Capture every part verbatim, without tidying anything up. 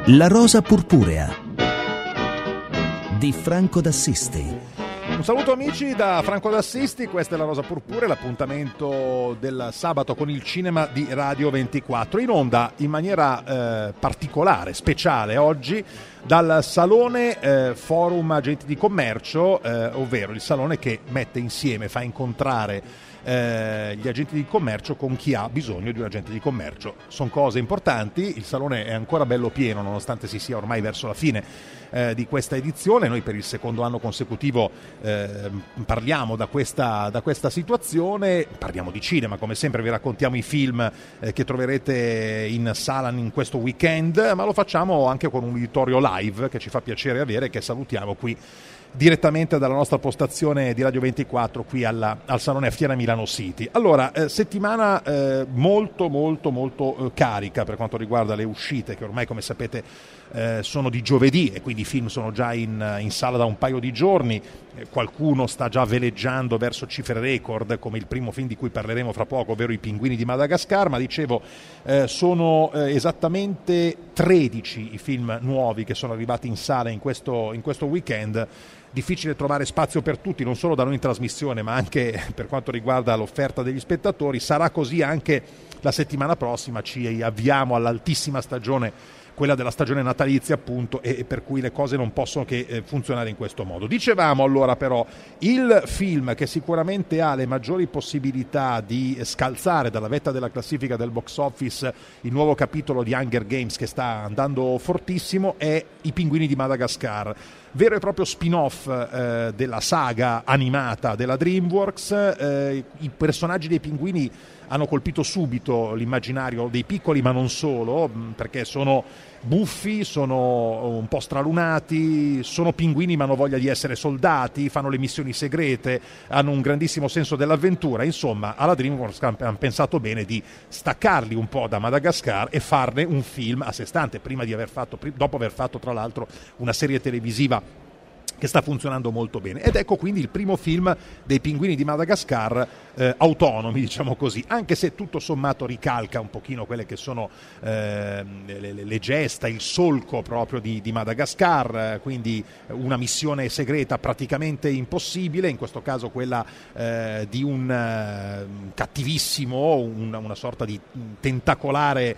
La rosa purpurea di Franco d'Assisti. Un saluto amici da Franco d'Assisti, questa è La Rosa Purpurea, l'appuntamento del sabato con il cinema di Radio ventiquattro, in onda in maniera eh, particolare, speciale oggi dal Salone eh, Forum Agenti di Commercio, eh, ovvero il salone che mette insieme, fa incontrare Eh, gli agenti di commercio con chi ha bisogno di un agente di commercio. Sono cose importanti, il salone è ancora bello pieno nonostante si sia ormai verso la fine eh, di questa edizione. Noi per il secondo anno consecutivo eh, parliamo da questa, da questa situazione, parliamo di cinema, come sempre vi raccontiamo i film eh, che troverete in sala in questo weekend, ma lo facciamo anche con un uditorio live che ci fa piacere avere, che salutiamo qui direttamente dalla nostra postazione di Radio ventiquattro qui alla, al Salone a Fiera Milano City. Allora, eh, settimana eh, molto molto molto eh, carica per quanto riguarda le uscite, che ormai come sapete eh, sono di giovedì e quindi i film sono già in, in sala da un paio di giorni. Eh, qualcuno sta già veleggiando verso cifre record, come il primo film di cui parleremo fra poco, ovvero I Pinguini di Madagascar, ma dicevo eh, sono eh, esattamente tredici i film nuovi che sono arrivati in sala in questo, in questo weekend. Difficile trovare spazio per tutti, non solo da noi in trasmissione, ma anche per quanto riguarda l'offerta degli spettatori. Sarà così anche la settimana prossima, ci avviamo all'altissima stagione, quella della stagione natalizia appunto, e per cui le cose non possono che eh, funzionare in questo modo. Dicevamo allora però, il film che sicuramente ha le maggiori possibilità di scalzare dalla vetta della classifica del box office il nuovo capitolo di Hunger Games che sta andando fortissimo è I Pinguini di Madagascar, vero e proprio spin-off eh, della saga animata della DreamWorks. Eh, i personaggi dei pinguini hanno colpito subito l'immaginario dei piccoli, ma non solo, perché sono buffi, sono un po' stralunati, sono pinguini ma hanno voglia di essere soldati, fanno le missioni segrete, hanno un grandissimo senso dell'avventura. Insomma, alla DreamWorks hanno pensato bene di staccarli un po' da Madagascar e farne un film a sé stante, prima di aver fatto, dopo aver fatto tra l'altro una serie televisiva che sta funzionando molto bene. Ed ecco quindi il primo film dei Pinguini di Madagascar eh, autonomi, diciamo così, anche se tutto sommato ricalca un pochino quelle che sono eh, le, le gesta, il solco proprio di, di Madagascar, eh, quindi una missione segreta praticamente impossibile, in questo caso quella eh, di un eh, cattivissimo, un, una sorta di tentacolare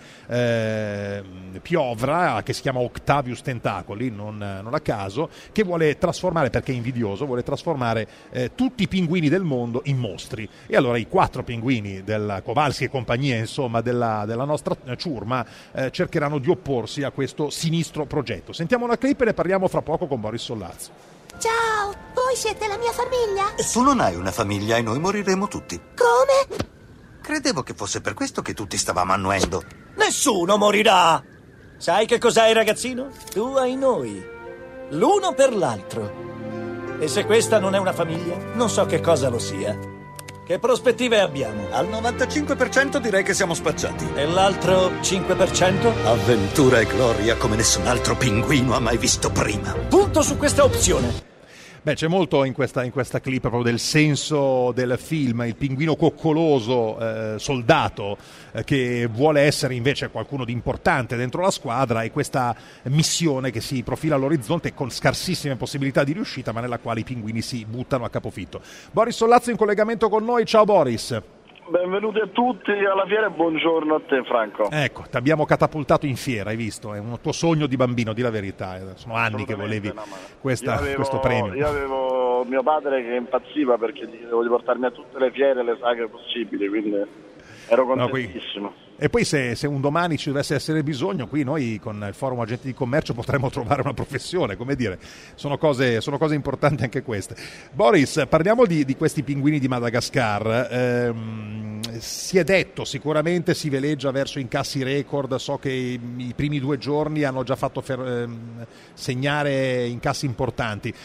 eh, piovra che si chiama Octavius Tentacoli, non, non a caso, che vuole trasformare, perché è invidioso, vuole trasformare eh, tutti i pinguini del mondo in mostri. E allora i quattro pinguini della Kowalski e compagnia, insomma, della, della nostra ciurma, eh, cercheranno di opporsi a questo sinistro progetto. Sentiamo una clip e ne parliamo fra poco con Boris Sollazzo. Ciao, voi siete la mia famiglia? Tu non hai una famiglia e noi moriremo tutti. Come? Credevo che fosse per questo che tutti stavamo annuendo. Nessuno morirà! Sai che cos'hai, ragazzino? Tu hai noi. L'uno per l'altro. E se questa non è una famiglia, non so che cosa lo sia. Che prospettive abbiamo? Al novantacinque per cento direi che siamo spacciati. E l'altro cinque per cento? Avventura e gloria come nessun altro pinguino ha mai visto prima. Punto su questa opzione. Beh, c'è molto in questa, in questa clip proprio del senso del film, il pinguino coccoloso, eh, soldato, eh, che vuole essere invece qualcuno di importante dentro la squadra, e questa missione che si profila all'orizzonte con scarsissime possibilità di riuscita, ma nella quale i pinguini si buttano a capofitto. Boris Sollazzo in collegamento con noi, ciao Boris. Benvenuti a tutti alla fiera e buongiorno a te, Franco. Ecco, ti abbiamo catapultato in fiera, hai visto? È un tuo sogno di bambino, di la verità. Sono anni che volevi no, questa, avevo, questo premio. Io avevo mio padre che impazziva perché gli dicevo di portarmi a tutte le fiere e le sagre possibili, quindi ero contentissimo. No, e poi se, se un domani ci dovesse essere bisogno, qui noi con il Forum Agenti di Commercio potremmo trovare una professione, come dire, sono cose, sono cose importanti anche queste. Boris, parliamo di, di questi pinguini di Madagascar. Ehm, si è detto, sicuramente si veleggia verso incassi record, so che i, i primi due giorni hanno già fatto fer, ehm, segnare incassi importanti.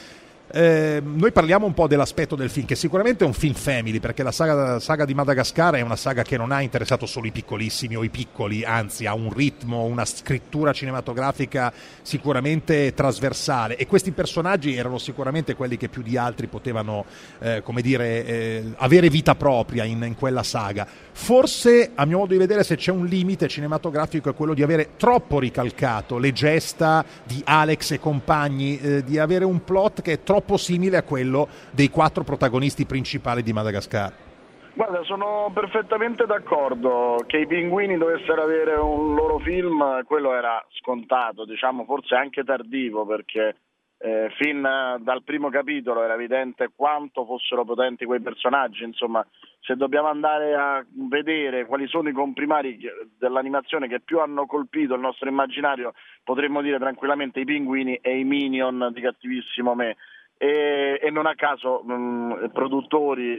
Eh, noi parliamo un po' dell'aspetto del film, che sicuramente è un film family, perché la saga, la saga di Madagascar è una saga che non ha interessato solo i piccolissimi o i piccoli, anzi ha un ritmo, una scrittura cinematografica sicuramente trasversale, e questi personaggi erano sicuramente quelli che più di altri potevano eh, come dire eh, avere vita propria in, in quella saga. Forse, a mio modo di vedere, se c'è un limite cinematografico è quello di avere troppo ricalcato le gesta di Alex e compagni, eh, di avere un plot che è troppo simile a quello dei quattro protagonisti principali di Madagascar. Guarda, sono perfettamente d'accordo che i pinguini dovessero avere un loro film, quello era scontato, diciamo forse anche tardivo, perché eh, fin dal primo capitolo era evidente quanto fossero potenti quei personaggi. Insomma, se dobbiamo andare a vedere quali sono i comprimari dell'animazione che più hanno colpito il nostro immaginario, potremmo dire tranquillamente i pinguini e i Minion di Cattivissimo Me. E, e non a caso mh, produttori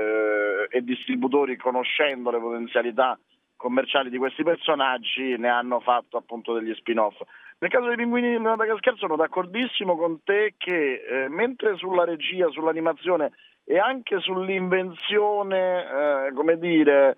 eh, e distributori, conoscendo le potenzialità commerciali di questi personaggi, ne hanno fatto appunto degli spin-off. Nel caso dei pinguini di Madagascar sono d'accordissimo con te che eh, mentre sulla regia, sull'animazione e anche sull'invenzione eh, come dire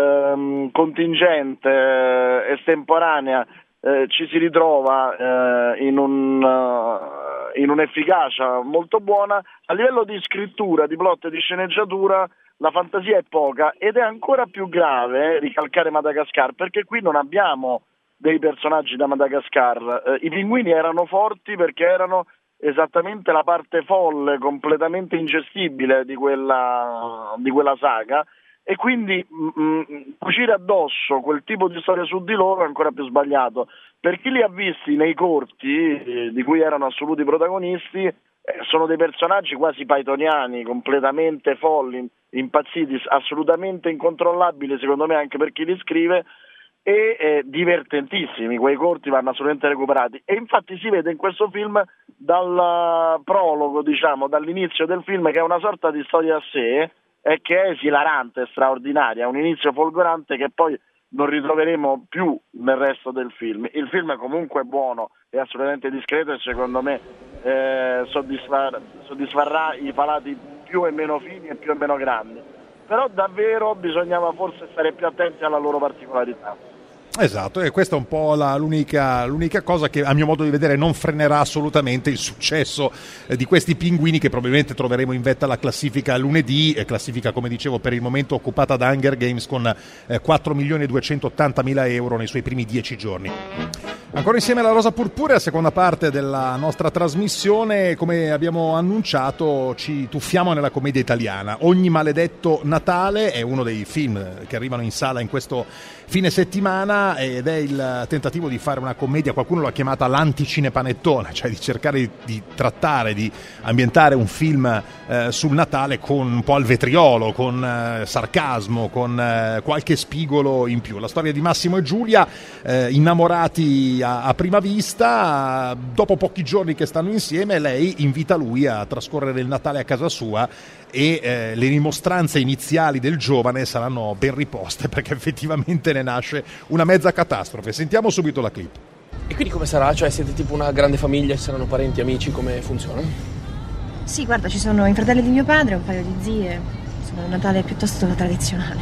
ehm, contingente, eh, estemporanea, eh, ci si ritrova eh, in un uh, in un'efficacia molto buona, a livello di scrittura, di plot e di sceneggiatura la fantasia è poca, ed è ancora più grave ricalcare Madagascar, perché qui non abbiamo dei personaggi da Madagascar. Eh, i pinguini erano forti perché erano esattamente la parte folle, completamente ingestibile di quella, di quella saga, e quindi mh, cucire addosso quel tipo di storia su di loro è ancora più sbagliato. Per chi li ha visti nei corti, eh, di cui erano assoluti protagonisti, eh, sono dei personaggi quasi pythoniani, completamente folli, impazziti, assolutamente incontrollabili secondo me anche per chi li scrive, e eh, divertentissimi. Quei corti vanno assolutamente recuperati, e infatti si vede in questo film dal prologo, diciamo dall'inizio del film, che è una sorta di storia a sé, e che è esilarante, straordinaria, un inizio folgorante che poi non ritroveremo più nel resto del film. Il film è comunque buono, è assolutamente discreto, e secondo me eh, soddisfar- soddisfarà i palati più e meno fini e più e meno grandi, però davvero bisognava forse stare più attenti alla loro particolarità. Esatto, e questa è un po' la, l'unica, l'unica cosa che a mio modo di vedere non frenerà assolutamente il successo eh, di questi pinguini, che probabilmente troveremo in vetta alla classifica lunedì, eh, classifica come dicevo per il momento occupata da Hunger Games con eh, quattro milioni duecentottantamila euro nei suoi primi dieci giorni. Ancora insieme alla Rosa Purpurea, seconda parte della nostra trasmissione. Come abbiamo annunciato, ci tuffiamo nella commedia italiana. Ogni maledetto Natale è uno dei film che arrivano in sala in questo fine settimana, ed è il tentativo di fare una commedia, qualcuno l'ha chiamata l'anticinepanettone, cioè di cercare di, di trattare, di ambientare un film eh, sul Natale con un po' al vetriolo, con eh, sarcasmo, con eh, qualche spigolo in più. La storia di Massimo e Giulia, eh, innamorati a, a prima vista, dopo pochi giorni che stanno insieme lei invita lui a trascorrere il Natale a casa sua, e eh, le rimostranze iniziali del giovane saranno ben riposte, perché effettivamente ne nasce una mezza catastrofe. Sentiamo subito la clip. E quindi come sarà? Cioè siete tipo una grande famiglia, ci saranno parenti, amici, come funziona? Sì, guarda, ci sono i fratelli di mio padre, un paio di zie. Insomma, un Natale piuttosto tradizionale.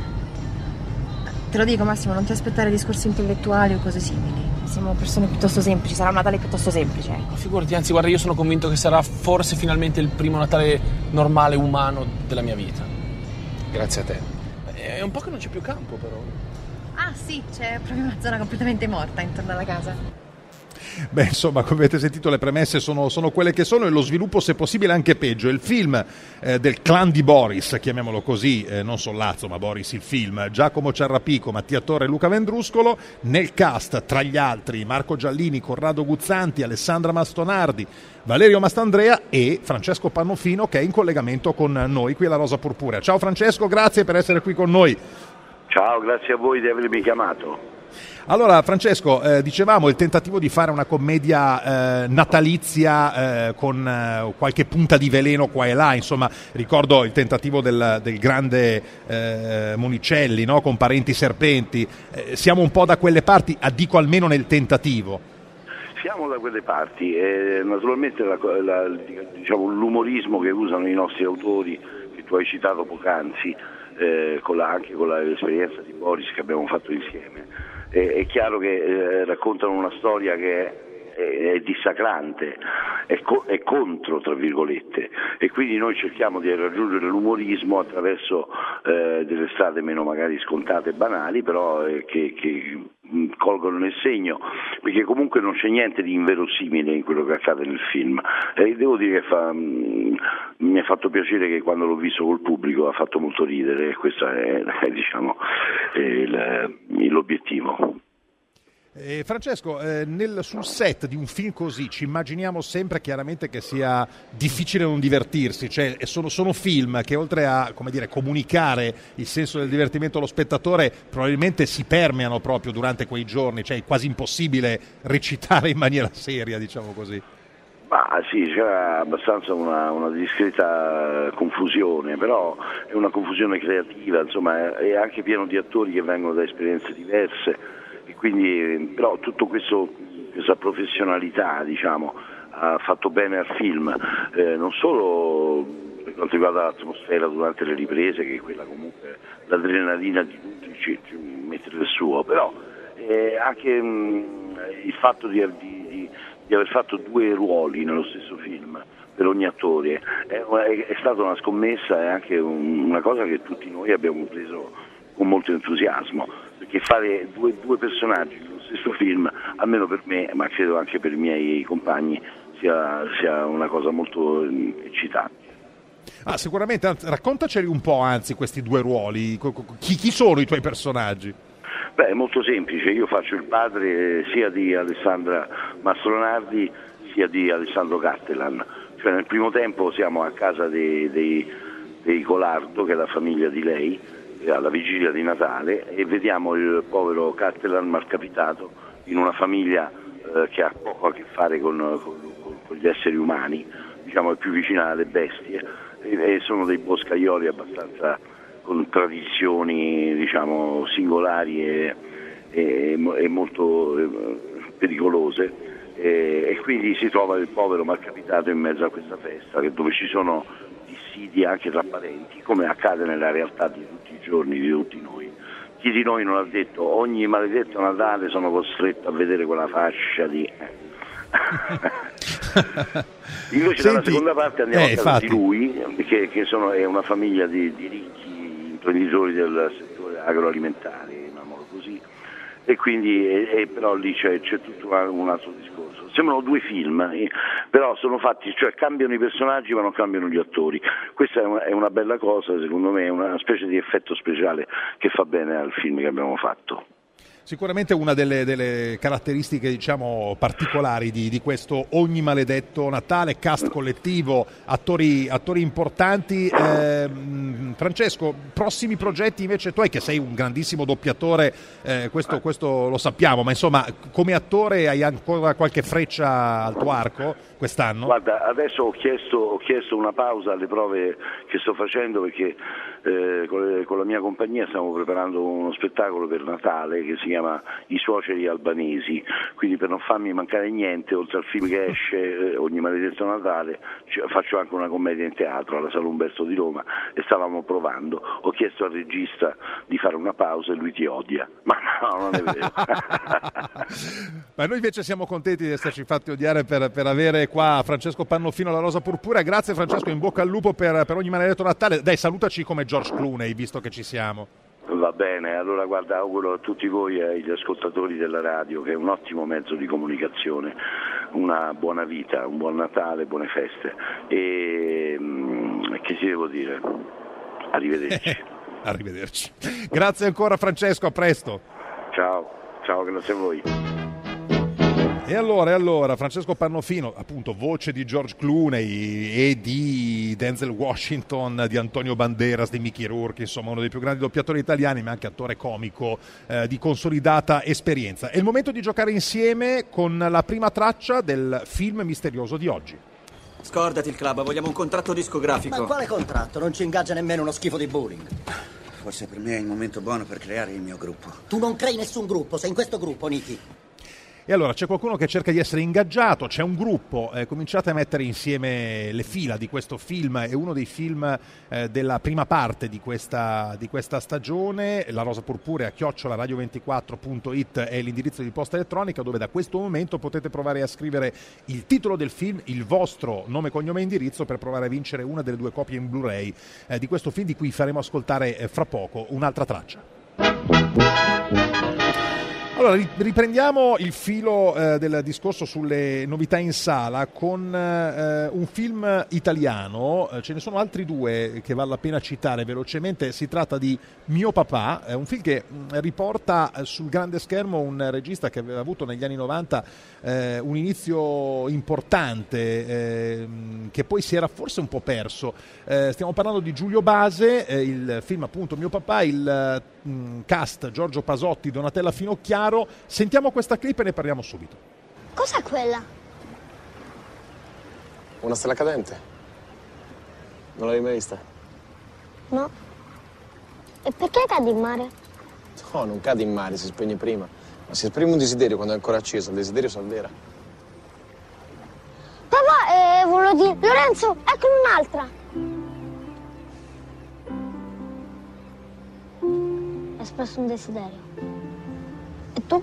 Te lo dico, Massimo, non ti aspettare discorsi intellettuali o cose simili. Siamo persone piuttosto semplici, sarà un Natale piuttosto semplice. Ma figurati, anzi, guarda, io sono convinto che sarà forse finalmente il primo Natale normale, umano della mia vita. Grazie a te. È un po' che non c'è più campo, però. Ah sì, c'è proprio una zona completamente morta intorno alla casa. Beh, insomma, come avete sentito, le premesse sono, sono quelle che sono, e lo sviluppo, se possibile, anche peggio. Il film eh, del clan di Boris, chiamiamolo così, eh, non Sollazzo, ma Boris il film, Giacomo Ciarrapico, Mattia Torre e Luca Vendruscolo. Nel cast, tra gli altri, Marco Giallini, Corrado Guzzanti, Alessandra Mastonardi, Valerio Mastandrea e Francesco Pannofino, che è in collegamento con noi qui alla Rosa Purpurea. Ciao Francesco, grazie per essere qui con noi. Ciao, grazie a voi di avermi chiamato. Allora Francesco, eh, dicevamo il tentativo di fare una commedia eh, natalizia eh, con eh, qualche punta di veleno qua e là, insomma ricordo il tentativo del, del grande eh, Monicelli, no? Con Parenti Serpenti, eh, siamo un po' da quelle parti, dico almeno nel tentativo. siamo da quelle parti e naturalmente la, la, diciamo, l'umorismo che usano i nostri autori, che tu hai citato poc'anzi, eh, con la, anche con la, l'esperienza di Boris che abbiamo fatto insieme, è, è chiaro che eh, raccontano una storia che è è dissacrante, è, co- è contro, tra virgolette, e quindi noi cerchiamo di raggiungere l'umorismo attraverso eh, delle strade meno magari scontate e banali, però eh, che, che mh, colgono nel segno, perché comunque non c'è niente di inverosimile in quello che accade nel film. E devo dire che fa, mh, mi ha fatto piacere che quando l'ho visto col pubblico ha fatto molto ridere, e questo è, è diciamo è il, l'obiettivo. Eh, Francesco, eh, nel, sul set di un film così ci immaginiamo sempre chiaramente che sia difficile non divertirsi, cioè sono, sono film che oltre a, come dire, comunicare il senso del divertimento allo spettatore probabilmente si permeano proprio durante quei giorni, cioè è quasi impossibile recitare in maniera seria, diciamo così. Ma sì, c'era abbastanza una, una discreta confusione, però è una confusione creativa, insomma è anche pieno di attori che vengono da esperienze diverse. E quindi però tutto questo, questa professionalità, diciamo, ha fatto bene al film, eh, non solo per quanto riguarda l'atmosfera durante le riprese, che quella comunque l'adrenalina di tutti ci, ci mette del suo, però eh, anche mh, il fatto di, di, di aver fatto due ruoli nello stesso film per ogni attore è, è, è stata una scommessa e anche un, una cosa che tutti noi abbiamo preso con molto entusiasmo, perché fare due, due personaggi nello stesso film, almeno per me, ma credo anche per i miei compagni, sia, sia una cosa molto eccitante. Ah, sicuramente, anzi, raccontaceli un po', anzi, questi due ruoli, chi, chi sono i tuoi personaggi? Beh, è molto semplice, io faccio il padre sia di Alessandra Mastronardi sia di Alessandro Cattelan, cioè nel primo tempo siamo a casa dei, dei, dei Colardo, che è la famiglia di lei, alla vigilia di Natale, e vediamo il povero Cattelan malcapitato in una famiglia eh, che ha poco a che fare con, con, con gli esseri umani, diciamo è più vicina alle bestie, e, e sono dei boscaioli abbastanza con tradizioni, diciamo, singolari e, e, e molto eh, pericolose, e, e quindi si trova il povero malcapitato in mezzo a questa festa, dove ci sono dissidi anche tra parenti, come accade nella realtà di tutti i giorni di tutti noi. Chi di noi non ha detto ogni maledetto Natale sono costretto a vedere quella fascia di... Invece dalla seconda parte andiamo eh, a casa di lui, che, che sono, è una famiglia di, di ricchi imprenditori del settore agroalimentare, chiamiamolo così, e quindi e, e però lì c'è, c'è tutto un altro discorso. Sembrano due film, eh, però sono fatti, cioè cambiano i personaggi ma non cambiano gli attori. Questa è una, è una bella cosa, secondo me, è una specie di effetto speciale che fa bene al film che abbiamo fatto. Sicuramente una delle, delle caratteristiche, diciamo, particolari di, di questo ogni maledetto Natale, cast collettivo, attori, attori importanti. Eh, Francesco, prossimi progetti invece tu hai, che sei un grandissimo doppiatore, eh, questo, questo lo sappiamo, ma insomma come attore hai ancora qualche freccia al tuo arco quest'anno? Guarda, adesso ho chiesto, ho chiesto una pausa alle prove che sto facendo, perché eh, con, le, con la mia compagnia stiamo preparando uno spettacolo per Natale che si chiama I suoceri albanesi, quindi per non farmi mancare niente, oltre al film che esce eh, ogni maledetto Natale, cioè, faccio anche una commedia in teatro alla Sala Umberto di Roma e stavamo provando. Ho chiesto al regista di fare una pausa e lui ti odia, ma no, non è vero. Ma noi invece siamo contenti di esserci fatti odiare per, per avere qua Francesco Pannofino, la Rosa Purpurea. Grazie Francesco, in bocca al lupo per, per ogni maledetto Natale. Dai, salutaci come George Clooney, visto che ci siamo. Va bene, allora guarda, auguro a tutti voi e agli ascoltatori della radio, che è un ottimo mezzo di comunicazione, una buona vita, un buon Natale, buone feste e che ci devo dire? Arrivederci. Arrivederci. Grazie ancora Francesco, a presto. Ciao, ciao, grazie a voi. E allora, e allora, Francesco Pannofino, appunto voce di George Clooney e di Denzel Washington, di Antonio Banderas, di Mickey Rourke, insomma uno dei più grandi doppiatori italiani, ma anche attore comico eh, di consolidata esperienza. È il momento di giocare insieme con la prima traccia del film misterioso di oggi. Scordati il club, vogliamo un contratto discografico. Ma quale contratto? Non ci ingaggia nemmeno uno schifo di bowling. Forse per me è il momento buono per creare il mio gruppo. Tu non crei nessun gruppo, sei in questo gruppo, Nicky. E allora c'è qualcuno che cerca di essere ingaggiato, c'è un gruppo, eh, cominciate a mettere insieme le fila di questo film, è uno dei film eh, della prima parte di questa, di questa stagione. La Rosa Purpurea chiocciola radio ventiquattro punto it è l'indirizzo di posta elettronica, dove da questo momento potete provare a scrivere il titolo del film, il vostro nome, cognome e indirizzo, per provare a vincere una delle due copie in Blu-ray eh, di questo film, di cui faremo ascoltare eh, fra poco un'altra traccia. Allora, riprendiamo il filo eh, del discorso sulle novità in sala con eh, un film italiano. Ce ne sono altri due che vale la pena citare velocemente. Si tratta di Mio papà, eh, un film che mh, riporta sul grande schermo un regista che aveva avuto negli anni novanta eh, un inizio importante, eh, che poi si era forse un po' perso. Eh, stiamo parlando di Giulio Base, eh, il film appunto Mio papà, il mh, cast Giorgio Pasotti, Donatella Finocchiaro. Sentiamo questa clip e ne parliamo subito. Cos'è quella? Una stella cadente. Non l'avevi mai vista? No. E perché cade in mare? No, non cade in mare, si spegne prima. Ma si esprime un desiderio quando è ancora acceso, il desiderio si avvera. Papà, eh, volevo dire, Lorenzo, eccone un'altra. Hai espresso un desiderio. E tu?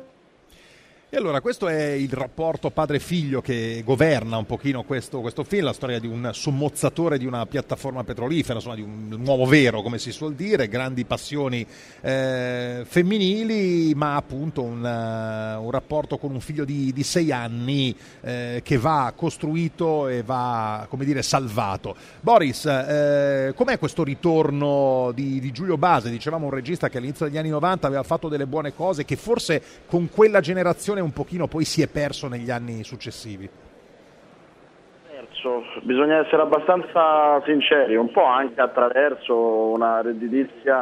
E allora questo è il rapporto padre-figlio che governa un pochino questo, questo film, la storia di un sommozzatore di una piattaforma petrolifera, insomma di un uomo vero, come si suol dire, grandi passioni eh, femminili, ma appunto un, uh, un rapporto con un figlio di, di sei anni eh, che va costruito e va, come dire, salvato. Boris, eh, com'è questo ritorno di, di Giulio Base? Dicevamo un regista che all'inizio degli anni novanta aveva fatto delle buone cose, che forse con quella generazione un pochino poi si è perso negli anni successivi. Perso. Bisogna essere abbastanza sinceri, un po' anche attraverso una redditizia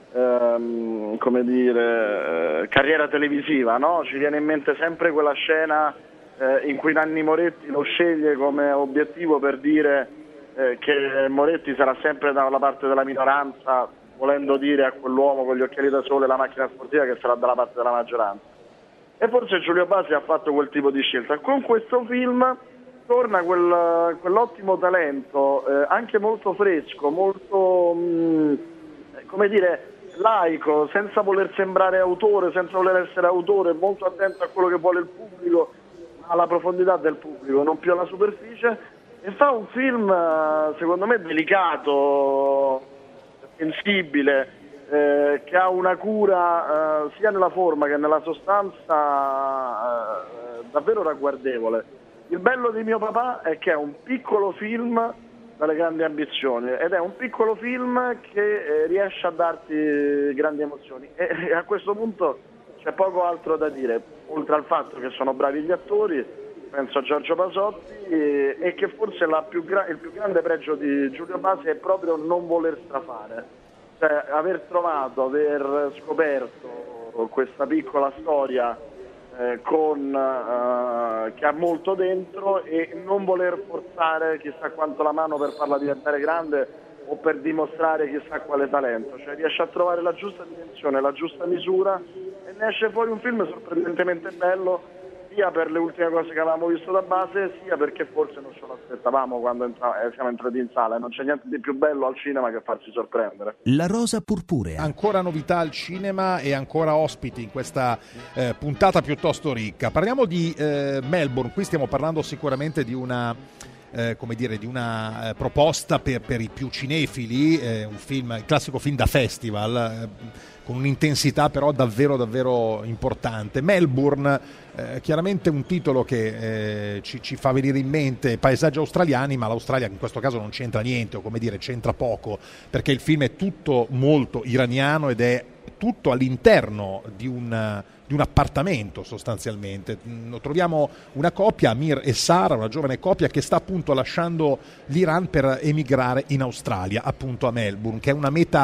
ehm, come dire eh, carriera televisiva, no? Ci viene in mente sempre quella scena eh, in cui Nanni Moretti lo sceglie come obiettivo per dire eh, che Moretti sarà sempre dalla parte della minoranza, volendo dire a quell'uomo con gli occhiali da sole e la macchina sportiva che sarà dalla parte della maggioranza. E forse Giulio Base ha fatto quel tipo di scelta. Con questo film torna quel, quell'ottimo talento, eh, anche molto fresco, molto, mh, come dire, laico, senza voler sembrare autore, senza voler essere autore, molto attento a quello che vuole il pubblico, alla profondità del pubblico, non più alla superficie, e fa un film, secondo me, delicato, sensibile, Eh, che ha una cura eh, sia nella forma che nella sostanza eh, davvero ragguardevole. Il bello di Mio papà è che è un piccolo film dalle grandi ambizioni ed è un piccolo film che eh, riesce a darti grandi emozioni e, e a questo punto c'è poco altro da dire, oltre al fatto che sono bravi gli attori, penso a Giorgio Pasotti, e, e che forse la più gra- il più grande pregio di Giulio Base è proprio non voler strafare. Cioè, aver trovato, aver scoperto questa piccola storia eh, con, eh, che ha molto dentro e non voler forzare chissà quanto la mano per farla diventare grande o per dimostrare chissà quale talento. Cioè, riesce a trovare la giusta dimensione, la giusta misura e ne esce fuori un film sorprendentemente bello, sia per le ultime cose che avevamo visto da Base, sia perché forse non ce l'aspettavamo quando entra- eh, siamo entrati in sala, e non c'è niente di più bello al cinema che farsi sorprendere. La Rosa Purpurea. Ancora novità al cinema e ancora ospiti in questa eh, puntata piuttosto ricca. Parliamo di eh, Melbourne, qui stiamo parlando sicuramente di una eh, come dire, di una eh, proposta per, per i più cinefili, eh, un film, il classico film da festival, eh, con un'intensità però davvero davvero importante. Melbourne, eh, chiaramente un titolo che eh, ci, ci fa venire in mente paesaggi australiani, ma l'Australia in questo caso non c'entra niente, o come dire c'entra poco, perché il film è tutto molto iraniano ed è tutto all'interno di un, di un appartamento sostanzialmente. Troviamo una coppia, Amir e Sara, una giovane coppia che sta appunto lasciando l'Iran per emigrare in Australia, appunto a Melbourne, che è una meta,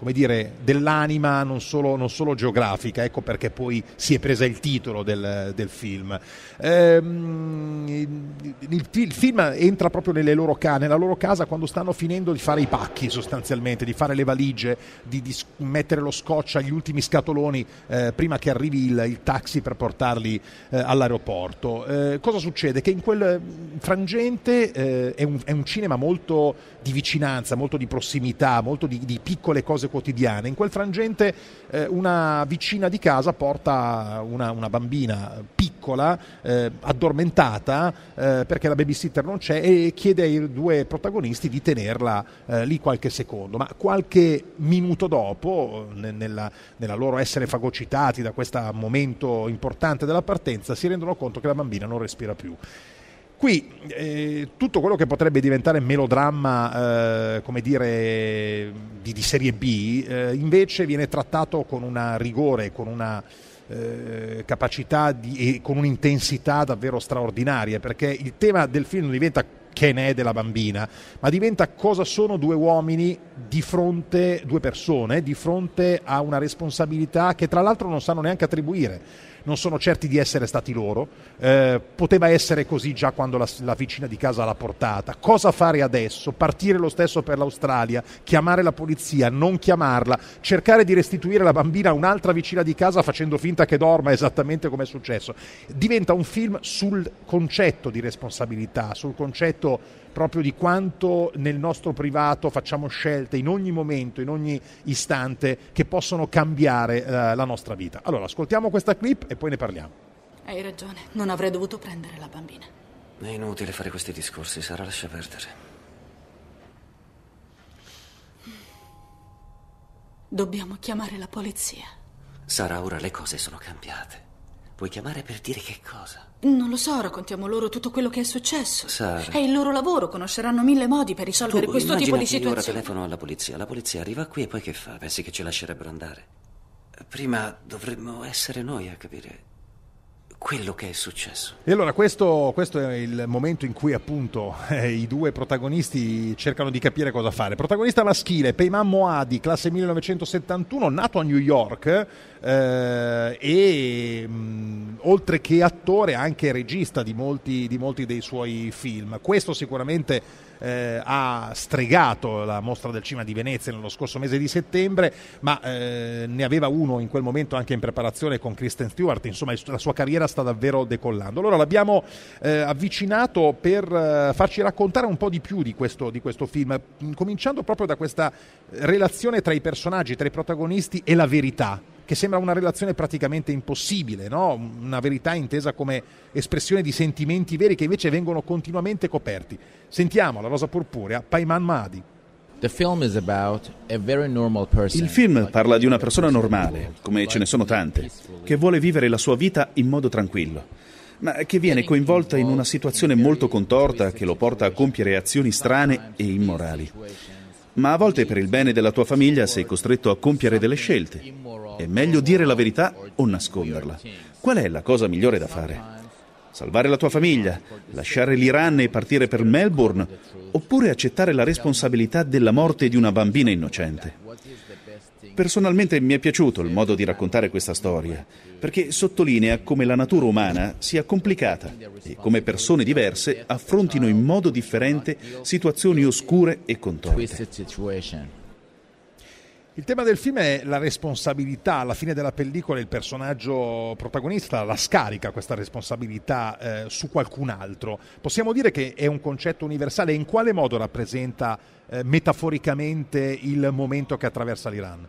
come dire, dell'anima non solo, non solo geografica, ecco perché poi si è presa il titolo del, del film. Ehm, il, il film entra proprio nelle loro ca- nella loro casa quando stanno finendo di fare i pacchi, sostanzialmente, di fare le valigie, di, di mettere lo scotch agli ultimi scatoloni eh, prima che arrivi il, il taxi per portarli eh, all'aeroporto. Eh, cosa succede? Che in quel frangente eh, è, un, è un cinema molto di vicinanza, molto di prossimità, molto di, di piccole cose quotidiane. In quel frangente eh, una vicina di casa porta una, una bambina piccola, eh, addormentata, eh, perché la babysitter non c'è, e chiede ai due protagonisti di tenerla eh, lì qualche secondo. Ma qualche minuto dopo, nella, nella loro essere fagocitati da questo momento importante della partenza, si rendono conto che la bambina non respira più. Qui eh, tutto quello che potrebbe diventare melodramma, eh, come dire, di, di serie B, eh, invece viene trattato con una rigore, con una eh, capacità di, e con un'intensità davvero straordinaria, perché il tema del film non diventa che ne è della bambina, ma diventa cosa sono due uomini di fronte, due persone, di fronte a una responsabilità che tra l'altro non sanno neanche attribuire. Non sono certi di essere stati loro, eh, poteva essere così già quando la, la vicina di casa l'ha portata. Cosa fare adesso? Partire lo stesso per l'Australia, chiamare la polizia, non chiamarla, cercare di restituire la bambina a un'altra vicina di casa facendo finta che dorma, esattamente come è successo. Diventa un film sul concetto di responsabilità, sul concetto proprio di quanto nel nostro privato facciamo scelte in ogni momento, in ogni istante, che possono cambiare eh, la nostra vita. Allora, ascoltiamo questa clip e poi ne parliamo. Hai ragione, non avrei dovuto prendere la bambina. È inutile fare questi discorsi, Sara, lascia perdere. Dobbiamo chiamare la polizia. Sara, ora le cose sono cambiate. Puoi chiamare per dire che cosa? Non lo so, raccontiamo loro tutto quello che è successo. Sara. È il loro lavoro, conosceranno mille modi per risolvere Tu questo tipo di immagina che io ora situazioni. telefono alla polizia, la polizia arriva qui e poi che fa? Pensi che ci lascerebbero andare? Prima dovremmo essere noi a capire quello che è successo. E allora questo, questo è il momento in cui appunto eh, i due protagonisti cercano di capire cosa fare. Protagonista maschile, Peyman Moadi, classe millenovecentosettantuno, nato a New York eh, e mh, oltre che attore anche regista di molti, di molti dei suoi film. Questo sicuramente Eh, ha stregato la Mostra del Cinema di Venezia nello scorso mese di settembre, ma eh, ne aveva uno in quel momento anche in preparazione con Kristen Stewart. Insomma, la sua carriera sta davvero decollando. Allora l'abbiamo eh, avvicinato per eh, farci raccontare un po' di più di questo, di questo film, cominciando proprio da questa relazione tra i personaggi, tra i protagonisti e la verità, che sembra una relazione praticamente impossibile, no? Una verità intesa come espressione di sentimenti veri che invece vengono continuamente coperti. Sentiamo La Rosa Purpurea, Peyman Moadi. The film is about a very normal person. Il film parla di una persona normale, come ce ne sono tante, che vuole vivere la sua vita in modo tranquillo, ma che viene coinvolta in una situazione molto contorta che lo porta a compiere azioni strane e immorali. Ma a volte per il bene della tua famiglia sei costretto a compiere delle scelte. È meglio dire la verità o nasconderla. Qual è la cosa migliore da fare? Salvare la tua famiglia, lasciare l'Iran e partire per Melbourne, oppure accettare la responsabilità della morte di una bambina innocente? Personalmente mi è piaciuto il modo di raccontare questa storia, perché sottolinea come la natura umana sia complicata e come persone diverse affrontino in modo differente situazioni oscure e contorte. Il tema del film è la responsabilità. Alla fine della pellicola il personaggio protagonista la scarica questa responsabilità eh, su qualcun altro. Possiamo dire che è un concetto universale. In quale modo rappresenta eh, metaforicamente il momento che attraversa l'Iran?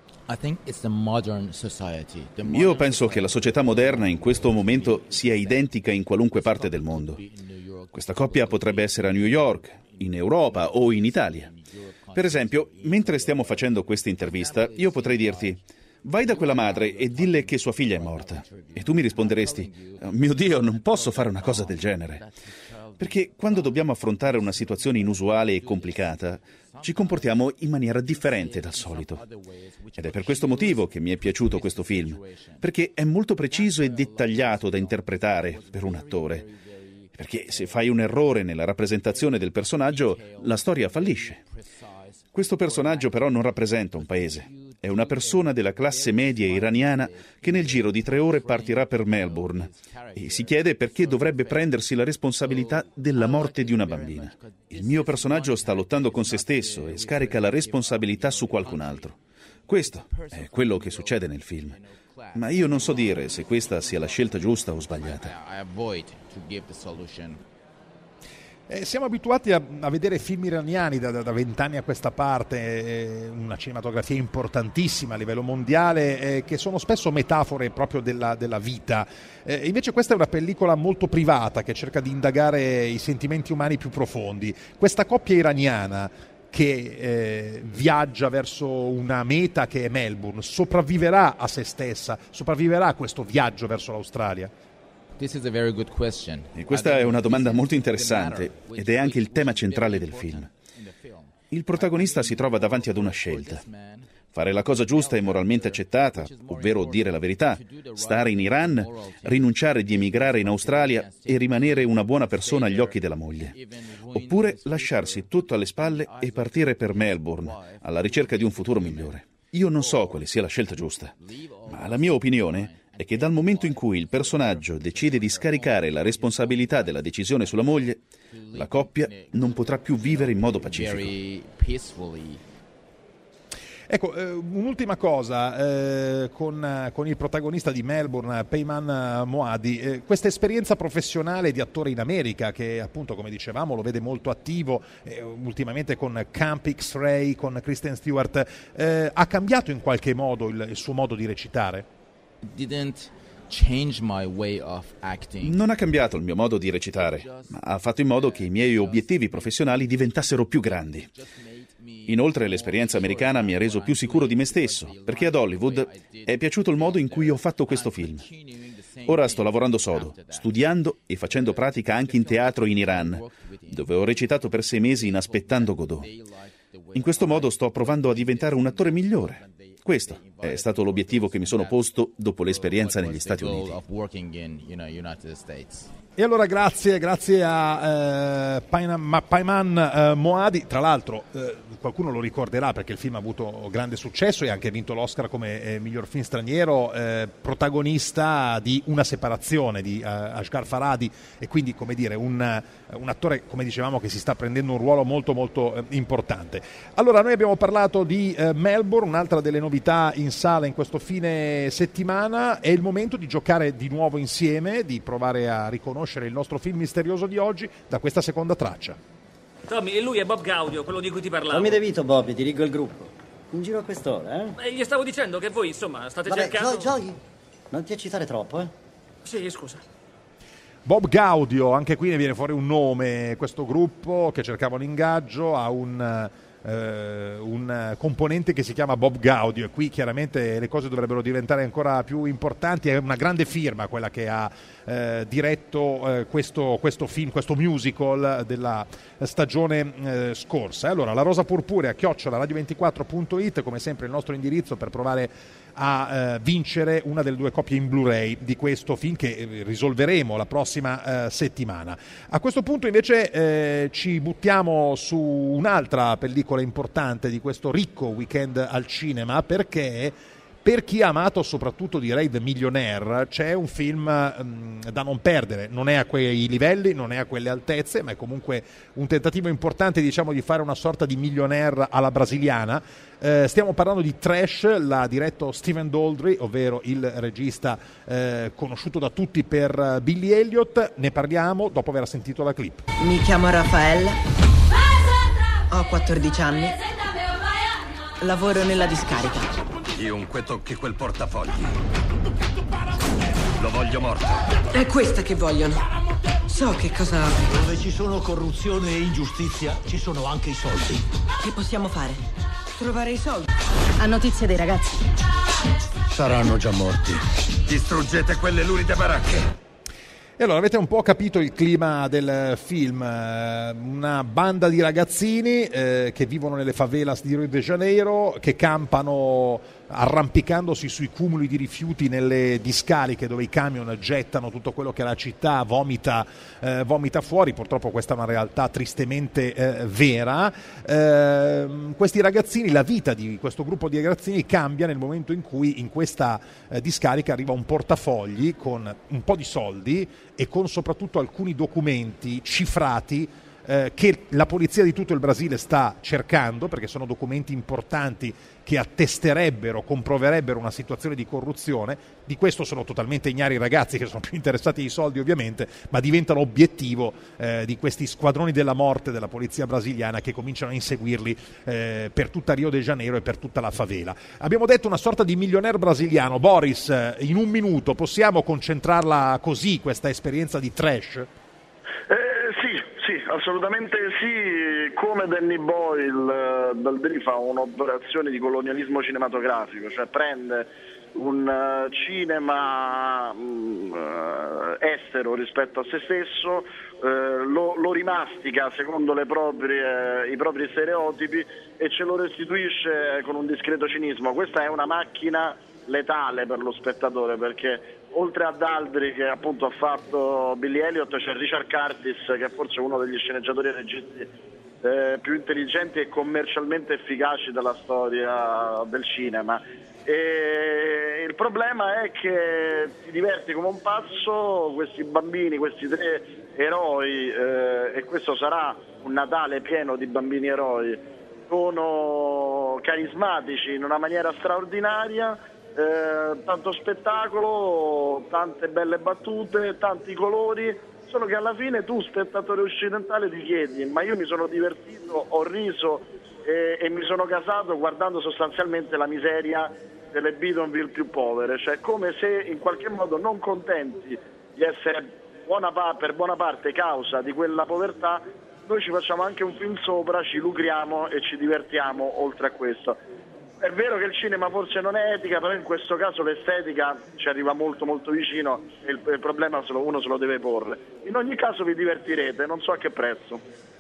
Io penso che la società moderna in questo momento sia identica in qualunque parte del mondo. Questa coppia potrebbe essere a New York, in Europa o in Italia. Per esempio, mentre stiamo facendo questa intervista, io potrei dirti: vai da quella madre e dille che sua figlia è morta. E tu mi risponderesti: mio Dio, non posso fare una cosa del genere. Perché quando dobbiamo affrontare una situazione inusuale e complicata, ci comportiamo in maniera differente dal solito. Ed è per questo motivo che mi è piaciuto questo film, perché è molto preciso e dettagliato da interpretare per un attore. Perché se fai un errore nella rappresentazione del personaggio, la storia fallisce. Questo personaggio però non rappresenta un paese. È una persona della classe media iraniana che nel giro di tre ore partirà per Melbourne e si chiede perché dovrebbe prendersi la responsabilità della morte di una bambina. Il mio personaggio sta lottando con se stesso e scarica la responsabilità su qualcun altro. Questo è quello che succede nel film. Ma io non so dire se questa sia la scelta giusta o sbagliata. Eh, siamo abituati a, a vedere film iraniani da vent'anni a questa parte, eh, una cinematografia importantissima a livello mondiale, eh, che sono spesso metafore proprio della, della vita. Eh, invece questa è una pellicola molto privata che cerca di indagare i sentimenti umani più profondi. Questa coppia iraniana che eh, viaggia verso una meta che è Melbourne sopravviverà a se stessa, sopravviverà a questo viaggio verso l'Australia? This is a very good question. E questa è una domanda molto interessante ed è anche il tema centrale del film. Il protagonista si trova davanti ad una scelta. Fare la cosa giusta e moralmente accettata, ovvero dire la verità, stare in Iran, rinunciare di emigrare in Australia e rimanere una buona persona agli occhi della moglie. Oppure lasciarsi tutto alle spalle e partire per Melbourne, alla ricerca di un futuro migliore. Io non so quale sia la scelta giusta, ma la mia opinione è che dal momento in cui il personaggio decide di scaricare la responsabilità della decisione sulla moglie, la coppia non potrà più vivere in modo pacifico. Ecco, eh, un'ultima cosa eh, con, con il protagonista di Melbourne, Peyman Moadi, eh, questa esperienza professionale di attore in America che appunto, come dicevamo, lo vede molto attivo, eh, ultimamente con Camp X-Ray, con Kristen Stewart, eh, ha cambiato in qualche modo il, il suo modo di recitare? Didn't change my way of acting. Non ha cambiato il mio modo di recitare, ma ha fatto in modo che i miei obiettivi professionali diventassero più grandi. Inoltre l'esperienza americana mi ha reso più sicuro di me stesso, perché ad Hollywood è piaciuto il modo in cui ho fatto questo film. Ora sto lavorando sodo, studiando e facendo pratica anche in teatro in Iran, dove ho recitato per sei mesi in Aspettando Godot. In questo modo sto provando a diventare un attore migliore. Questo è stato l'obiettivo che mi sono posto dopo l'esperienza negli Stati Uniti. E allora grazie, grazie a eh, Peyman, Peyman eh, Moadi. Tra l'altro eh, qualcuno lo ricorderà perché il film ha avuto grande successo e ha anche vinto l'Oscar come eh, miglior film straniero, eh, protagonista di Una separazione di eh, Asghar Farhadi, e quindi, come dire, un, un attore, come dicevamo, che si sta prendendo un ruolo molto molto eh, importante. Allora, noi abbiamo parlato di eh, Melbourne, un'altra delle novità in sala in questo fine settimana. È il momento di giocare di nuovo insieme, di provare a riconoscere il nostro film misterioso di oggi da questa seconda traccia. Tommy, e lui è Bob Gaudio, quello di cui ti parlavo. Non mi devito, Bobby, dirigo il gruppo. In giro a quest'ora, eh? E gli stavo dicendo che voi, insomma, state Vabbè, cercando... Joy, Joy, non ti eccitare troppo, eh? Sì, scusa. Bob Gaudio, anche qui ne viene fuori un nome. Questo gruppo che cercava un ingaggio ha un... Uh, un componente che si chiama Bob Gaudio, e qui chiaramente le cose dovrebbero diventare ancora più importanti. È una grande firma quella che ha uh, diretto uh, questo, questo film, questo musical della stagione uh, scorsa. E allora, la rosa purpurea chiocciola radio ventiquattro punto it, come sempre il nostro indirizzo per provare a uh, vincere una delle due copie in Blu-ray di questo film che risolveremo la prossima uh, settimana. A questo punto invece uh, ci buttiamo su un'altra pellicola importante di questo ricco weekend al cinema, perché per chi ha amato soprattutto, direi, The Millionaire, c'è un film um, da non perdere. Non è a quei livelli, non è a quelle altezze, ma è comunque un tentativo importante, diciamo, di fare una sorta di Millionaire alla brasiliana. Eh, stiamo parlando di Trash, l'ha diretto Stephen Daldry, ovvero il regista eh, conosciuto da tutti per Billy Elliot. Ne parliamo dopo aver sentito la clip. Mi chiamo Raffaella, ho quattordici anni, lavoro nella discarica. Chiunque tocchi quel portafogli lo voglio morto. È questa che vogliono. So che cosa... Dove ci sono corruzione e ingiustizia, ci sono anche i soldi. Che possiamo fare? Trovare i soldi. Ha notizie dei ragazzi? Saranno già morti. Distruggete quelle luride baracche. E allora avete un po' capito il clima del film. Una banda di ragazzini eh, che vivono nelle favelas di Rio de Janeiro, che campano arrampicandosi sui cumuli di rifiuti nelle discariche dove i camion gettano tutto quello che la città vomita, eh, vomita fuori. Purtroppo questa è una realtà tristemente eh, vera. Eh, questi ragazzini, la vita di questo gruppo di ragazzini cambia nel momento in cui in questa eh, discarica arriva un portafogli con un po' di soldi e con soprattutto alcuni documenti cifrati eh, che la polizia di tutto il Brasile sta cercando, perché sono documenti importanti che attesterebbero, comproverebbero una situazione di corruzione. Di questo sono totalmente ignari i ragazzi, che sono più interessati ai soldi ovviamente, ma diventano obiettivo eh, di questi squadroni della morte della polizia brasiliana, che cominciano a inseguirli eh, per tutta Rio de Janeiro e per tutta la favela. Abbiamo detto una sorta di millionaire brasiliano. Boris, eh, in un minuto possiamo concentrarla così, questa esperienza di trash? Eh, sì, sì, assolutamente sì. Come Danny Boyle, Baldini fa un'operazione di colonialismo cinematografico, cioè prende un uh, cinema um, uh, estero rispetto a se stesso, uh, lo, lo rimastica secondo le proprie, uh, i propri stereotipi e ce lo restituisce con un discreto cinismo. Questa è una macchina letale per lo spettatore, perché oltre ad Aldri, che appunto ha fatto Billy Elliot, c'è Richard Curtis, che è forse uno degli sceneggiatori e registi eh, più intelligenti e commercialmente efficaci della storia del cinema. E il problema è che ti diverti come un pazzo. Questi bambini, questi tre eroi, eh, e questo sarà un Natale pieno di bambini eroi, sono carismatici in una maniera straordinaria. Eh, tanto spettacolo, tante belle battute, tanti colori, solo che alla fine tu, spettatore occidentale, ti chiedi: ma io mi sono divertito, ho riso e, e mi sono casato guardando sostanzialmente la miseria delle Bidonville più povere, cioè come se in qualche modo, non contenti di essere buona pa- per buona parte causa di quella povertà, noi ci facciamo anche un film sopra, ci lucriamo e ci divertiamo oltre a questo. È vero che il cinema forse non è etica, però in questo caso l'estetica ci arriva molto molto vicino e il, il problema se lo, uno se lo deve porre. In ogni caso vi divertirete, non so a che prezzo.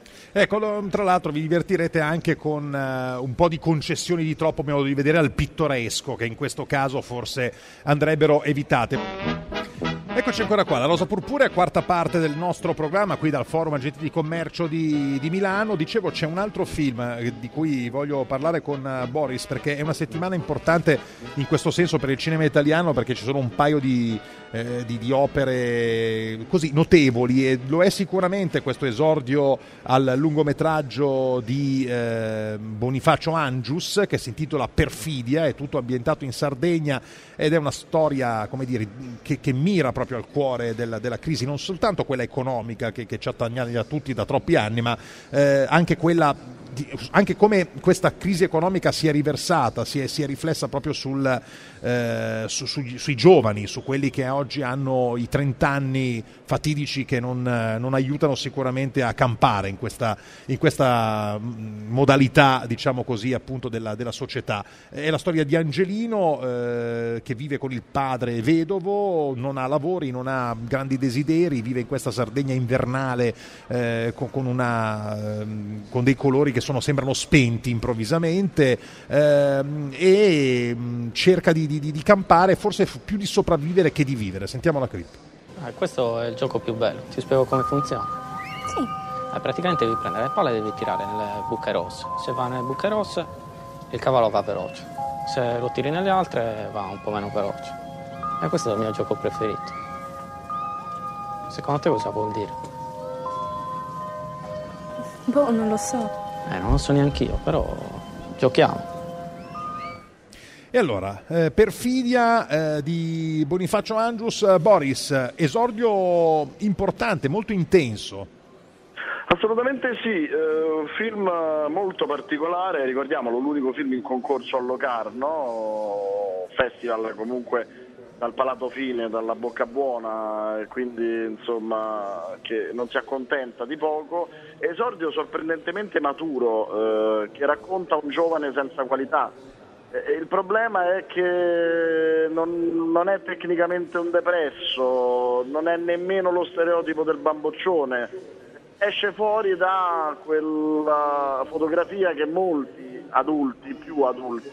Ecco, tra l'altro vi divertirete anche con uh, un po' di concessioni di troppo modo di vedere al pittoresco, che in questo caso forse andrebbero evitate. Eccoci ancora qua, la Rosa Purpurea, quarta parte del nostro programma qui dal Forum Agenti di Commercio di, di Milano. Dicevo, c'è un altro film di cui voglio parlare con Boris, perché è una settimana importante in questo senso per il cinema italiano, perché ci sono un paio di, eh, di, di opere così notevoli, e lo è sicuramente questo esordio al lungometraggio di eh, Bonifacio Angius, che si intitola Perfidia, è tutto ambientato in Sardegna ed è una storia, come dire, che, che mira proprio al cuore della, della crisi, non soltanto quella economica che, che ci attanaglia tutti da troppi anni, ma eh, anche quella di, anche come questa crisi economica si è riversata, si è, si è riflessa proprio sul, eh, su, su, sui giovani, su quelli che oggi hanno i trenta anni fatidici, che non, non aiutano sicuramente a campare in questa, in questa modalità, diciamo così, appunto della, della società. È la storia di Angelino eh, che vive con il padre vedovo, non ha lavori, non ha grandi desideri, vive in questa Sardegna invernale eh, con, con, una, eh, con dei colori che sono, sembrano spenti improvvisamente, eh, e cerca di, di, di campare, forse più di sopravvivere che di vivere. Sentiamo la clip. Ah, questo è il gioco più bello, ti spiego come funziona. Sì. Eh, praticamente devi prendere le palle e devi tirare nelle buche rosse. Se va nelle buche rosse il cavallo va veloce, se lo tiri nelle altre va un po' meno veloce. E questo è il mio gioco preferito. Secondo te cosa vuol dire? Boh, non lo so. Eh, non lo so neanch'io, però giochiamo. E allora, eh, Perfidia eh, di Bonifacio Angius. Boris, esordio importante, molto intenso. Assolutamente sì, eh, un film molto particolare, ricordiamolo, l'unico film in concorso al Locarno, festival comunque dal palato fine, dalla bocca buona, e quindi insomma che non si accontenta di poco. Esordio sorprendentemente maturo, eh, che racconta un giovane senza qualità. E il problema è che non, non è tecnicamente un depresso, non è nemmeno lo stereotipo del bamboccione, esce fuori da quella fotografia che molti adulti, più adulti,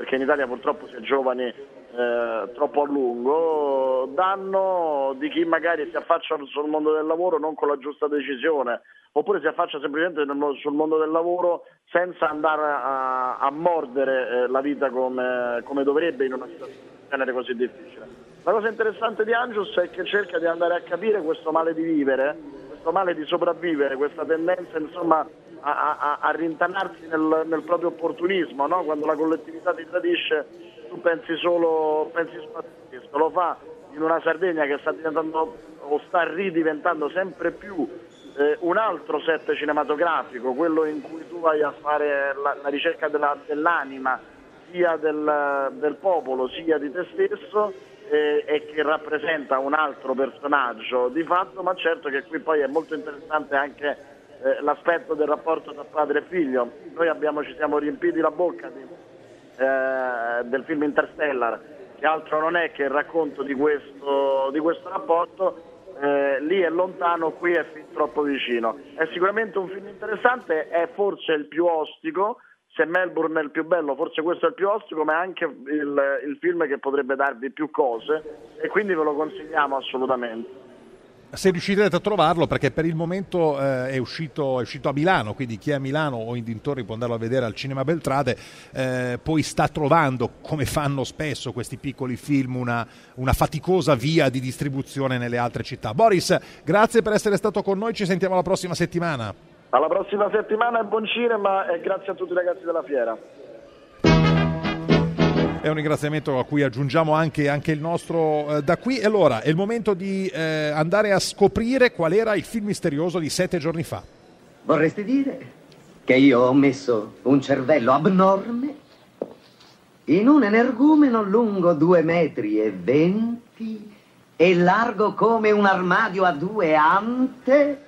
perché in Italia purtroppo si è giovani eh, troppo a lungo, danno di chi magari si affaccia sul mondo del lavoro non con la giusta decisione, oppure si affaccia semplicemente nel, sul mondo del lavoro senza andare a, a mordere eh, la vita come, come dovrebbe in una situazione di genere così difficile. La cosa interessante di Angius è che cerca di andare a capire questo male di vivere, questo male di sopravvivere, questa tendenza insomma a, a, a rintanarsi nel, nel proprio opportunismo, no? Quando la collettività ti tradisce tu pensi solo, pensi solo a te stesso. Lo fa in una Sardegna che sta diventando o sta ridiventando sempre più eh, un altro set cinematografico, quello in cui tu vai a fare la, la ricerca della, dell'anima sia del, del popolo sia di te stesso, eh, e che rappresenta un altro personaggio di fatto, ma certo che qui poi è molto interessante anche eh, l'aspetto del rapporto tra padre e figlio. Noi abbiamo, ci siamo riempiti la bocca di, eh, del film Interstellar, che altro non è che il racconto di questo, di questo rapporto. Eh, lì è lontano, qui è fin troppo vicino. È sicuramente un film interessante, è forse il più ostico. Se Melbourne è il più bello, forse questo è il più ostico, ma è anche il, il film che potrebbe darvi più cose, e quindi ve lo consigliamo assolutamente. Se riuscirete a trovarlo, perché per il momento eh, è, uscito, è uscito a Milano, quindi chi è a Milano o in dintorni può andarlo a vedere al Cinema Beltrade, eh, poi sta trovando, come fanno spesso questi piccoli film, una, una faticosa via di distribuzione nelle altre città. Boris, grazie per essere stato con noi, ci sentiamo la prossima settimana. Alla prossima settimana e buon cinema, e grazie a tutti i ragazzi della fiera. È un ringraziamento a cui aggiungiamo anche, anche il nostro eh, da qui. E allora è il momento di eh, andare a scoprire qual era il film misterioso di sette giorni fa. Vorresti dire che io ho messo un cervello abnorme in un energumeno lungo due metri e venti e largo come un armadio a due ante?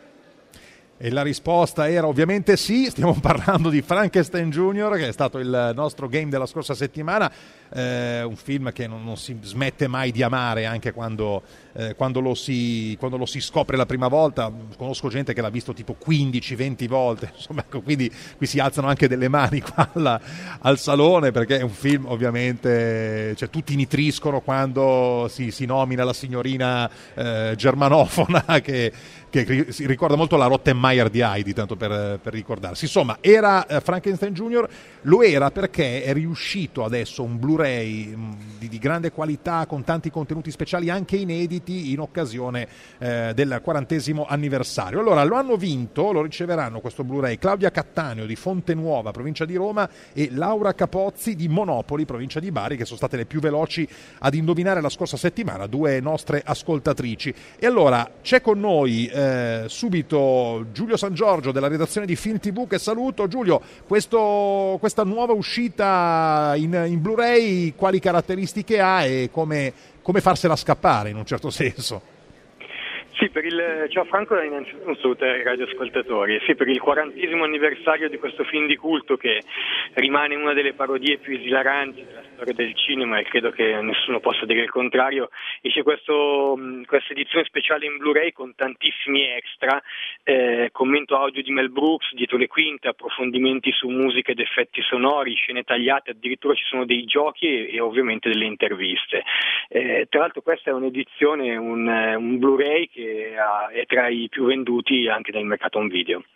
E la risposta era ovviamente sì. Stiamo parlando di Frankenstein Junior, che è stato il nostro game della scorsa settimana, eh, un film che non, non si smette mai di amare anche quando, eh, quando, lo si, quando lo si scopre la prima volta. Conosco gente che l'ha visto tipo quindici venti volte, insomma, ecco, quindi qui si alzano anche delle mani qua alla, al salone, perché è un film ovviamente, cioè, tutti nitriscono quando si, si nomina la signorina eh, germanofona che che si ricorda molto la Rottenmeier di Heidi, tanto per, per ricordarsi. Insomma, era eh, Frankenstein Junior, lo era perché è riuscito adesso un Blu-ray mh, di, di grande qualità, con tanti contenuti speciali anche inediti, in occasione eh, del quarantesimo anniversario. Allora, lo hanno vinto, lo riceveranno questo Blu-ray Claudia Cattaneo di Fontenuova, provincia di Roma, e Laura Capozzi di Monopoli, provincia di Bari, che sono state le più veloci ad indovinare la scorsa settimana, due nostre ascoltatrici. E allora, c'è con noi eh, Eh, subito Giulio San Giorgio della redazione di Film tivù, che saluto. Giulio, questo, questa nuova uscita in, in Blu-ray quali caratteristiche ha e come, come farsela scappare in un certo senso? Sì, per il, ciao Franco, innanzitutto un saluto ai radioascoltatori. Sì, per il quarantesimo anniversario di questo film di culto, che rimane una delle parodie più esilaranti della storia del cinema, e credo che nessuno possa dire il contrario, esce questo, questa edizione speciale in Blu-ray con tantissimi extra, eh, commento audio di Mel Brooks dietro le quinte, approfondimenti su musica ed effetti sonori, scene tagliate, addirittura ci sono dei giochi e, e ovviamente delle interviste. Eh, tra l'altro questa è un'edizione, un, un Blu-ray che è tra i più venduti anche nel mercato home video.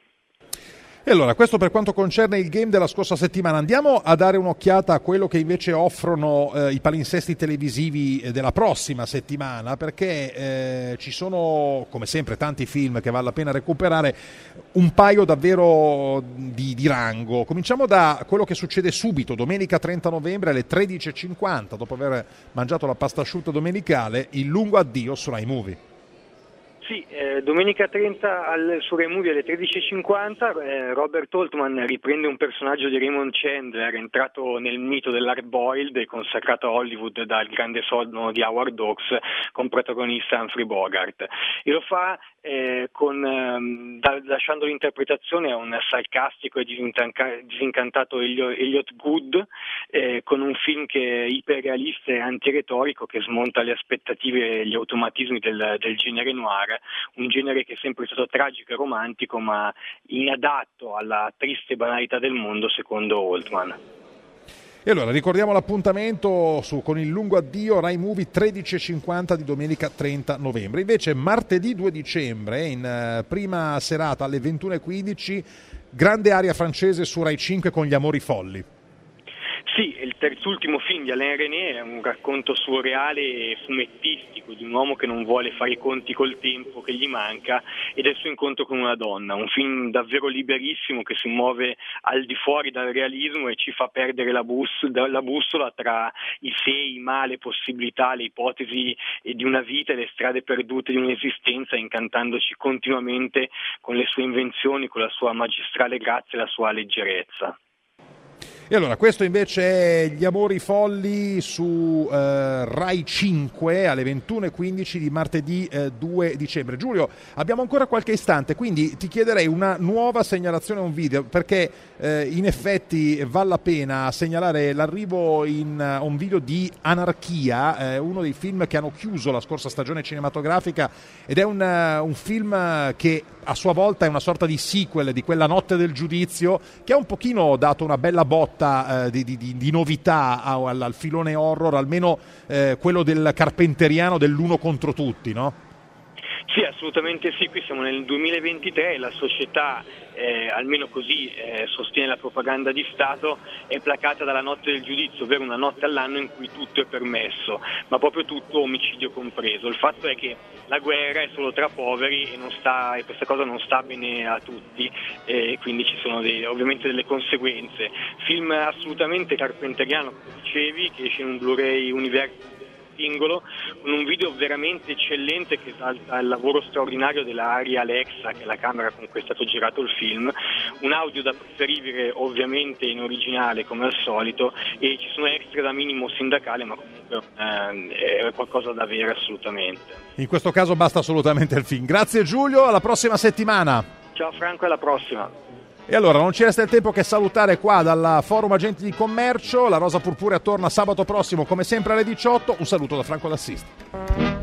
E allora, questo per quanto concerne il game della scorsa settimana. Andiamo a dare un'occhiata a quello che invece offrono eh, i palinsesti televisivi della prossima settimana, perché eh, ci sono, come sempre, tanti film che vale la pena recuperare, un paio davvero di, di rango. Cominciamo da quello che succede subito, domenica trenta novembre alle tredici e cinquanta, dopo aver mangiato la pasta asciutta domenicale, Il lungo addio su Rai Movie. Sì, eh, domenica trenta al, su Rai Movie alle tredici e cinquanta eh, Robert Altman riprende un personaggio di Raymond Chandler entrato nel mito dell'hard boiled e consacrato a Hollywood dal grande sonno di Howard Hawks, con protagonista Humphrey Bogart, e lo fa eh, con, eh, da, lasciando l'interpretazione a un sarcastico e disincantato Elliot Gould, eh, con un film che è iperrealista e antiretorico, che smonta le aspettative e gli automatismi del, del genere noir, un genere che è sempre stato tragico e romantico, ma inadatto alla triste banalità del mondo, secondo Altman. E E allora ricordiamo l'appuntamento su, con il lungo addio Rai Movie tredici e cinquanta di domenica trenta novembre. Invece martedì due dicembre in uh, prima serata alle ventuno e quindici grande aria francese su Rai cinque con Gli Amori Folli. Sì, il terzultimo film di Alain René è un racconto surreale e fumettistico di un uomo che non vuole fare i conti col tempo che gli manca e del suo incontro con una donna. Un film davvero liberissimo che si muove al di fuori dal realismo e ci fa perdere la, bus- la bussola tra i se, i ma, le possibilità, le ipotesi di una vita e le strade perdute di un'esistenza, incantandoci continuamente con le sue invenzioni, con la sua magistrale grazia e la sua leggerezza. E allora, questo invece è Gli Amori Folli su eh, Rai cinque alle ventuno e quindici di martedì eh, due dicembre. Giulio, abbiamo ancora qualche istante, quindi ti chiederei una nuova segnalazione a un video, perché eh, in effetti vale la pena segnalare l'arrivo in uh, un video di Anarchia, eh, uno dei film che hanno chiuso la scorsa stagione cinematografica, ed è un, uh, un film che a sua volta è una sorta di sequel di quella Notte del Giudizio, che ha un pochino dato una bella botta eh, di, di, di novità al, al filone horror, almeno eh, quello del carpenteriano dell'uno contro tutti, no? Sì, assolutamente sì, qui siamo nel duemilaventitré e la società, eh, almeno così eh, sostiene la propaganda di Stato, è placata dalla notte del giudizio, ovvero una notte all'anno in cui tutto è permesso, ma proprio tutto, omicidio compreso. Il fatto è che la guerra è solo tra poveri e, non sta, e questa cosa non sta bene a tutti, e quindi ci sono dei, ovviamente delle conseguenze. Film assolutamente carpenteriano, come dicevi, che esce in un Blu-ray Universo singolo, con un video veramente eccellente che esalta il lavoro straordinario della Arri Alexa, che è la camera con cui è stato girato il film, un audio da preferire ovviamente in originale come al solito, e ci sono extra da minimo sindacale, ma comunque eh, è qualcosa da avere assolutamente. In questo caso basta assolutamente il film. Grazie Giulio, alla prossima settimana. Ciao Franco, alla prossima. E allora non ci resta il tempo che salutare qua dal Forum Agenti di Commercio. La Rosa Purpurea torna sabato prossimo come sempre alle diciotto. Un saluto da Franco d'Assisti.